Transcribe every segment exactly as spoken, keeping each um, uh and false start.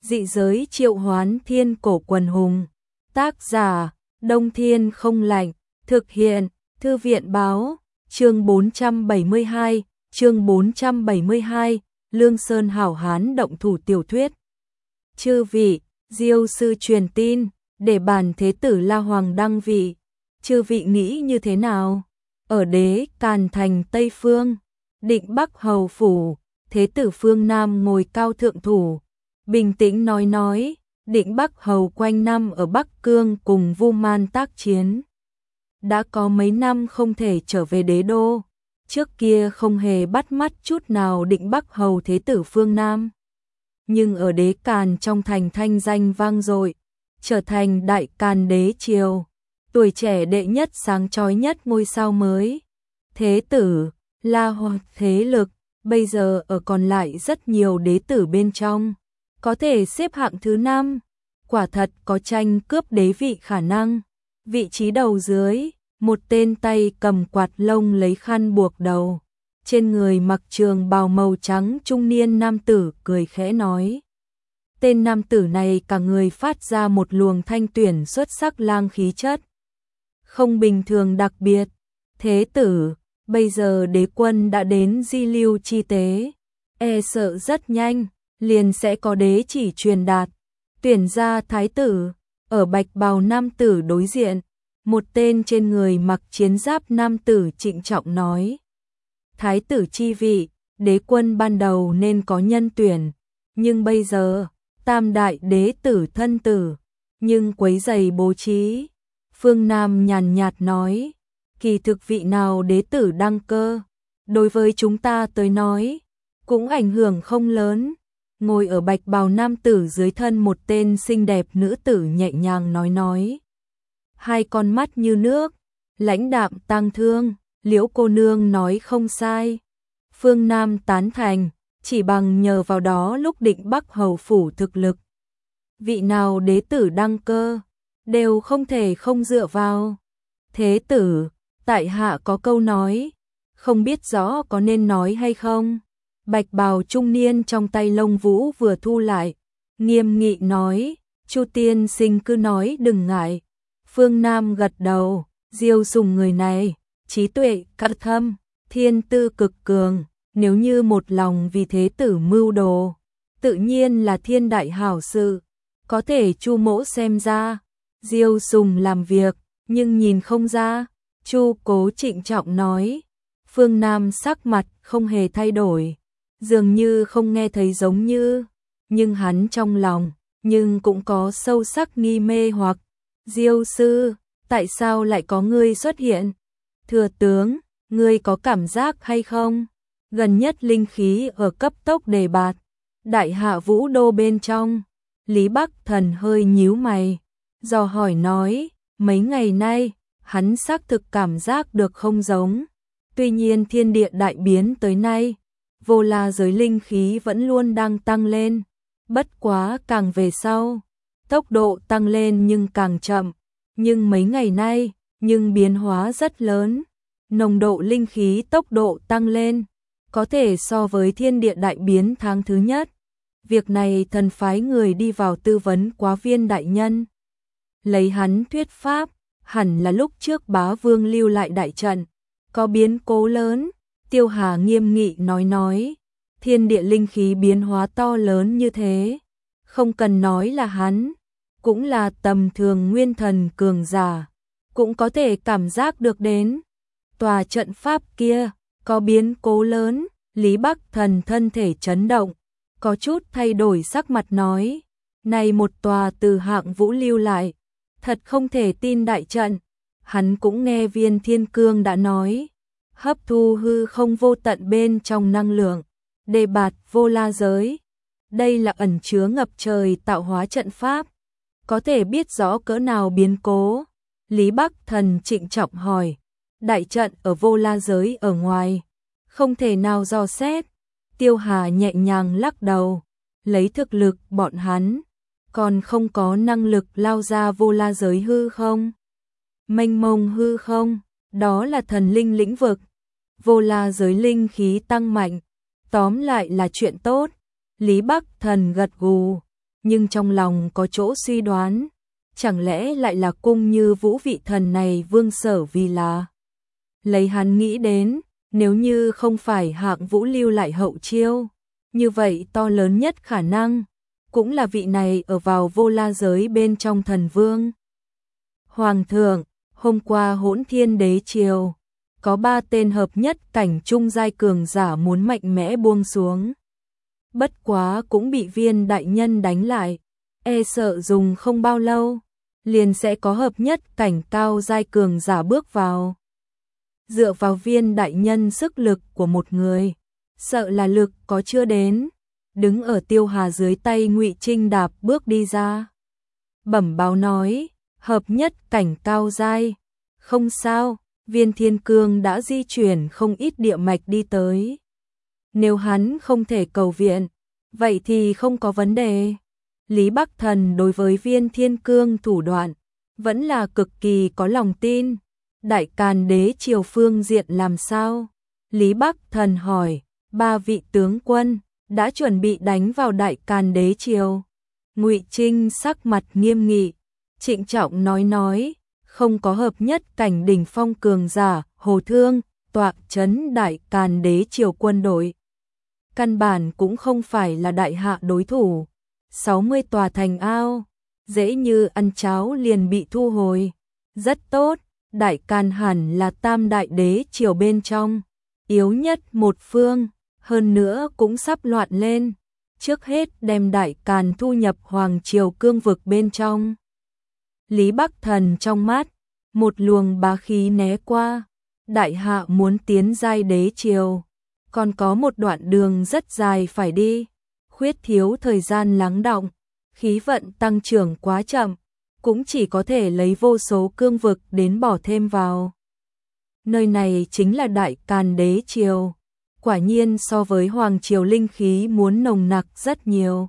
Dị giới triệu hoán thiên cổ quần hùng. Tác giả, Đông Thiên không lạnh. Thực hiện, Thư viện báo. Chương bốn trăm bảy mươi hai, chương bốn trăm bảy mươi hai, Lương Sơn hảo hán động thủ tiểu thuyết. Chư vị, Diêu sư truyền tin, để bản thế tử La Hoàng đăng vị. Chư vị nghĩ như thế nào? Ở Đế Càn thành Tây Phương, Định Bắc hầu phủ, thế tử phương Nam ngồi cao thượng thủ, bình tĩnh nói nói, Định Bắc hầu quanh năm ở Bắc Cương cùng Vu Man tác chiến. Đã có mấy năm không thể trở về đế đô, trước kia không hề bắt mắt chút nào Định Bắc hầu thế tử phương Nam. Nhưng ở Đế Càn trong thành thanh danh vang dội, trở thành đại càn đế triều, tuổi trẻ đệ nhất sáng chói nhất ngôi sao mới. Thế tử, La Hoàng thế lực, bây giờ ở còn lại rất nhiều đế tử bên trong, có thể xếp hạng thứ năm, quả thật có tranh cướp đế vị khả năng. Vị trí đầu dưới, một tên tay cầm quạt lông lấy khăn buộc đầu, trên người mặc trường bào màu trắng trung niên nam tử cười khẽ nói. Tên nam tử này cả người phát ra một luồng thanh tuyển xuất sắc lang khí chất. Không bình thường đặc biệt. Thế tử, bây giờ đế quân đã đến di lưu chi tế, e sợ rất nhanh, liền sẽ có đế chỉ truyền đạt. Tuyển ra thái tử, ở bạch bào nam tử đối diện, một tên trên người mặc chiến giáp nam tử trịnh trọng nói. Thái tử chi vị, đế quân ban đầu nên có nhân tuyển, nhưng bây giờ, tam đại đế tử thân tử, nhưng quấy giày bố trí. Phương Nam nhàn nhạt nói, kỳ thực vị nào đế tử đăng cơ, đối với chúng ta tới nói, cũng ảnh hưởng không lớn. Ngồi ở bạch bào nam tử dưới thân một tên xinh đẹp nữ tử nhẹ nhàng nói nói. Hai con mắt như nước, lãnh đạm tang thương, Liễu cô nương nói không sai. Phương Nam tán thành, chỉ bằng nhờ vào đó lúc Định Bắc hầu phủ thực lực. Vị nào đế tử đăng cơ, đều không thể không dựa vào. Thế tử, tại hạ có câu nói, không biết rõ có nên nói hay không. Bạch bào trung niên trong tay lông vũ vừa thu lại, nghiêm nghị nói, Chu tiên sinh cứ nói đừng ngại. Phương Nam gật đầu, Diêu sùng người này, trí tuệ cát thâm, thiên tư cực cường, nếu như một lòng vì thế tử mưu đồ, tự nhiên là thiên đại hảo sự, có thể Chu mỗ xem ra. Diêu sùng làm việc, nhưng nhìn không ra. Chu cố trịnh trọng nói. Phương Nam sắc mặt không hề thay đổi, dường như không nghe thấy giống như, nhưng hắn trong lòng, nhưng cũng có sâu sắc nghi mê hoặc. Diêu sư, tại sao lại có ngươi xuất hiện? Thừa tướng, ngươi có cảm giác hay không? Gần nhất linh khí ở cấp tốc đề bạt, đại hạ vũ đô bên trong. Lý Bắc Thần hơi nhíu mày, dò hỏi nói, mấy ngày nay, hắn xác thực cảm giác được không giống. Tuy nhiên thiên địa đại biến tới nay, vô la giới linh khí vẫn luôn đang tăng lên, bất quá càng về sau, tốc độ tăng lên nhưng càng chậm, nhưng mấy ngày nay, nhưng biến hóa rất lớn, nồng độ linh khí tốc độ tăng lên, có thể so với thiên địa đại biến tháng thứ nhất. Việc này thần phái người đi vào tư vấn Quá Viên đại nhân. Lấy hắn thuyết pháp, hẳn là lúc trước bá vương lưu lại đại trận, có biến cố lớn. Tiêu Hà nghiêm nghị nói nói, thiên địa linh khí biến hóa to lớn như thế, không cần nói là hắn, cũng là tầm thường nguyên thần cường giả, cũng có thể cảm giác được đến. Tòa trận pháp kia, có biến cố lớn, Lý Bắc Thần thân thể chấn động, có chút thay đổi sắc mặt nói, này một tòa từ hạng vũ lưu lại, thật không thể tin đại trận. Hắn cũng nghe Viên Thiên Cương đã nói, hấp thu hư không vô tận bên trong năng lượng, đề bạt vô la giới. Đây là ẩn chứa ngập trời tạo hóa trận pháp, có thể biết rõ cỡ nào biến cố. Lý Bắc Thần trịnh trọng hỏi, đại trận ở vô la giới ở ngoài, không thể nào dò xét. Tiêu Hà nhẹ nhàng lắc đầu, lấy thực lực bọn hắn, còn không có năng lực lao ra vô la giới hư không. Mênh mông hư không, đó là thần linh lĩnh vực, vô la giới linh khí tăng mạnh, tóm lại là chuyện tốt. Lý Bắc Thần gật gù, nhưng trong lòng có chỗ suy đoán, chẳng lẽ lại là cung Như Vũ vị thần này Vương Sở vì là. Lấy hắn nghĩ đến, nếu như không phải Hạng Vũ lưu lại hậu chiêu, như vậy to lớn nhất khả năng, cũng là vị này ở vào Vô La giới bên trong thần vương. Hoàng thượng, hôm qua Hỗn Thiên Đế triều, có ba tên hợp nhất cảnh trung giai cường giả muốn mạnh mẽ buông xuống. Bất quá cũng bị Viên đại nhân đánh lại, e sợ dùng không bao lâu, liền sẽ có hợp nhất cảnh cao giai cường giả bước vào. Dựa vào Viên đại nhân sức lực của một người, sợ là lực có chưa đến, đứng ở Tiêu Hà dưới tay Ngụy Trinh đạp bước đi ra. Bẩm báo nói, hợp nhất cảnh cao giai, không sao, Viên Thiên Cương đã di chuyển không ít địa mạch đi tới. Nếu hắn không thể cầu viện, vậy thì không có vấn đề. Lý Bắc Thần đối với Viên Thiên Cương thủ đoạn, vẫn là cực kỳ có lòng tin. Đại Càn Đế triều phương diện làm sao? Lý Bắc Thần hỏi, ba vị tướng quân đã chuẩn bị đánh vào Đại Càn Đế triều. Ngụy Trinh sắc mặt nghiêm nghị, trịnh trọng nói nói, không có hợp nhất cảnh đỉnh phong cường giả, Hồ Thương, tọa trấn Đại Càn Đế triều quân đội. Căn bản cũng không phải là đại hạ đối thủ. sáu mươi tòa thành ao, dễ như ăn cháo liền bị thu hồi. Rất tốt, Đại Càn hẳn là tam đại đế triều bên trong, yếu nhất một phương, hơn nữa cũng sắp loạn lên. Trước hết đem Đại Càn thu nhập Hoàng triều cương vực bên trong. Lý Bắc Thần trong mắt, một luồng bá khí né qua. Đại hạ muốn tiến giai đế triều, còn có một đoạn đường rất dài phải đi, khuyết thiếu thời gian lắng đọng, khí vận tăng trưởng quá chậm, cũng chỉ có thể lấy vô số cương vực đến bỏ thêm vào. Nơi này chính là Đại Càn Đế triều, quả nhiên so với Hoàng triều linh khí muốn nồng nặc rất nhiều.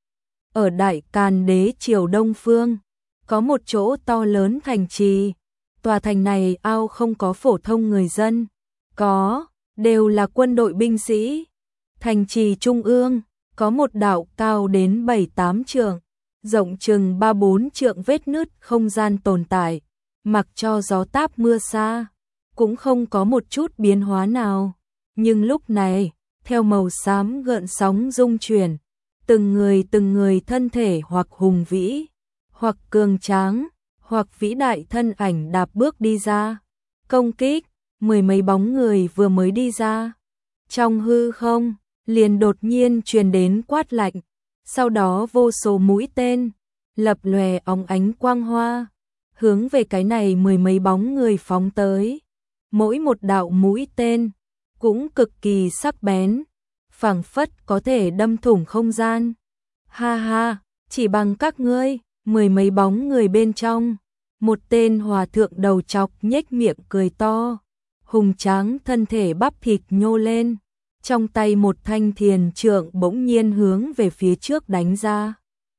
Ở Đại Càn Đế triều đông phương, có một chỗ to lớn thành trì, tòa thành này ao không có phổ thông người dân, có, đều là quân đội binh sĩ. Thành trì trung ương, có một đạo cao đến bảy tám trượng, rộng chừng ba bốn trượng vết nứt không gian tồn tại, mặc cho gió táp mưa xa, cũng không có một chút biến hóa nào. Nhưng lúc này, theo màu xám gợn sóng rung chuyển, từng người từng người thân thể hoặc hùng vĩ, hoặc cường tráng, hoặc vĩ đại thân ảnh đạp bước đi ra, công kích. Mười mấy bóng người vừa mới đi ra, trong hư không liền đột nhiên truyền đến quát lạnh, sau đó vô số mũi tên lập lòe óng ánh quang hoa, hướng về cái này mười mấy bóng người phóng tới. Mỗi một đạo mũi tên cũng cực kỳ sắc bén, phảng phất có thể đâm thủng không gian. Ha ha, chỉ bằng các ngươi, mười mấy bóng người bên trong, một tên hòa thượng đầu trọc nhếch miệng cười to. Hùng tráng thân thể bắp thịt nhô lên, trong tay một thanh thiền trượng bỗng nhiên hướng về phía trước đánh ra.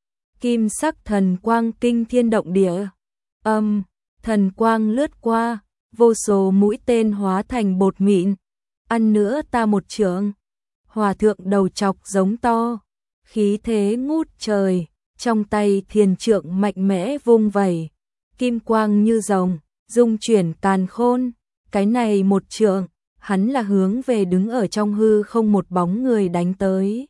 Kim sắc thần quang kinh thiên động địa, âm, thần quang lướt qua, vô số mũi tên hóa thành bột mịn, ăn nữa ta một trượng. Hòa thượng đầu trọc giống to, khí thế ngút trời, trong tay thiền trượng mạnh mẽ vung vẩy, kim quang như rồng, dung chuyển càn khôn. Cái này một trượng, hắn là hướng về đứng ở trong hư không một bóng người đánh tới.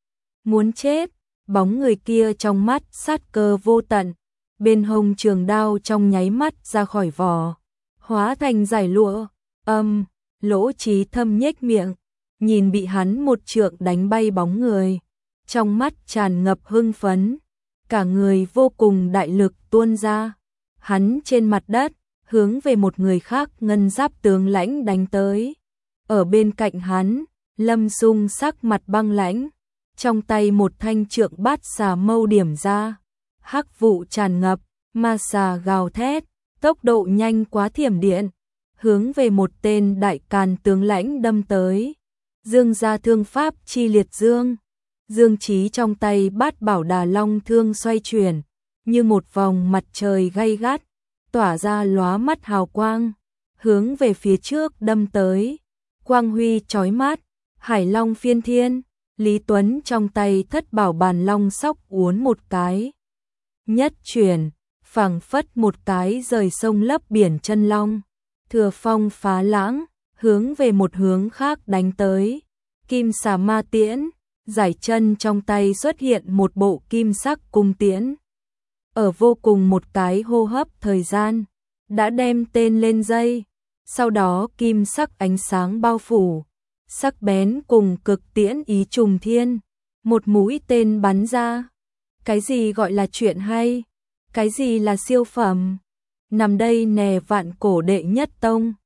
Muốn chết, bóng người kia trong mắt sát cơ vô tận, bên hông trường đao trong nháy mắt ra khỏi vỏ, hóa thành giải lụa, âm, Lỗ Chí Thâm nhếch miệng, nhìn bị hắn một trượng đánh bay bóng người, trong mắt tràn ngập hưng phấn, cả người vô cùng đại lực tuôn ra, hắn trên mặt đất, hướng về một người khác ngân giáp tướng lãnh đánh tới. Ở bên cạnh hắn, Lâm Dung sắc mặt băng lãnh, trong tay một thanh trượng bát xà mâu điểm ra, hắc vụ tràn ngập, ma xà gào thét, tốc độ nhanh quá thiểm điện, hướng về một tên Đại Càn tướng lãnh đâm tới. Dương gia thương pháp chi liệt dương, Dương Chí trong tay bát bảo đà long thương xoay chuyển, như một vòng mặt trời gay gắt, tỏa ra lóa mắt hào quang, hướng về phía trước đâm tới. Quang huy chói mắt, Hải Long phiên thiên, Lý Tuấn trong tay thất bảo bàn long sóc uốn một cái. Nhất chuyển, phảng phất một cái rời sông lấp biển chân long. Thừa phong phá lãng, hướng về một hướng khác đánh tới. Kim xà ma tiễn, giải chân trong tay xuất hiện một bộ kim sắc cung tiễn. Ở vô cùng một cái hô hấp thời gian, đã đem tên lên dây. Sau đó kim sắc ánh sáng bao phủ, sắc bén cùng cực tiễn ý trùng thiên. Một mũi tên bắn ra. Cái gì gọi là chuyện hay? Cái gì là siêu phẩm? Nằm đây nè vạn cổ đệ nhất tông.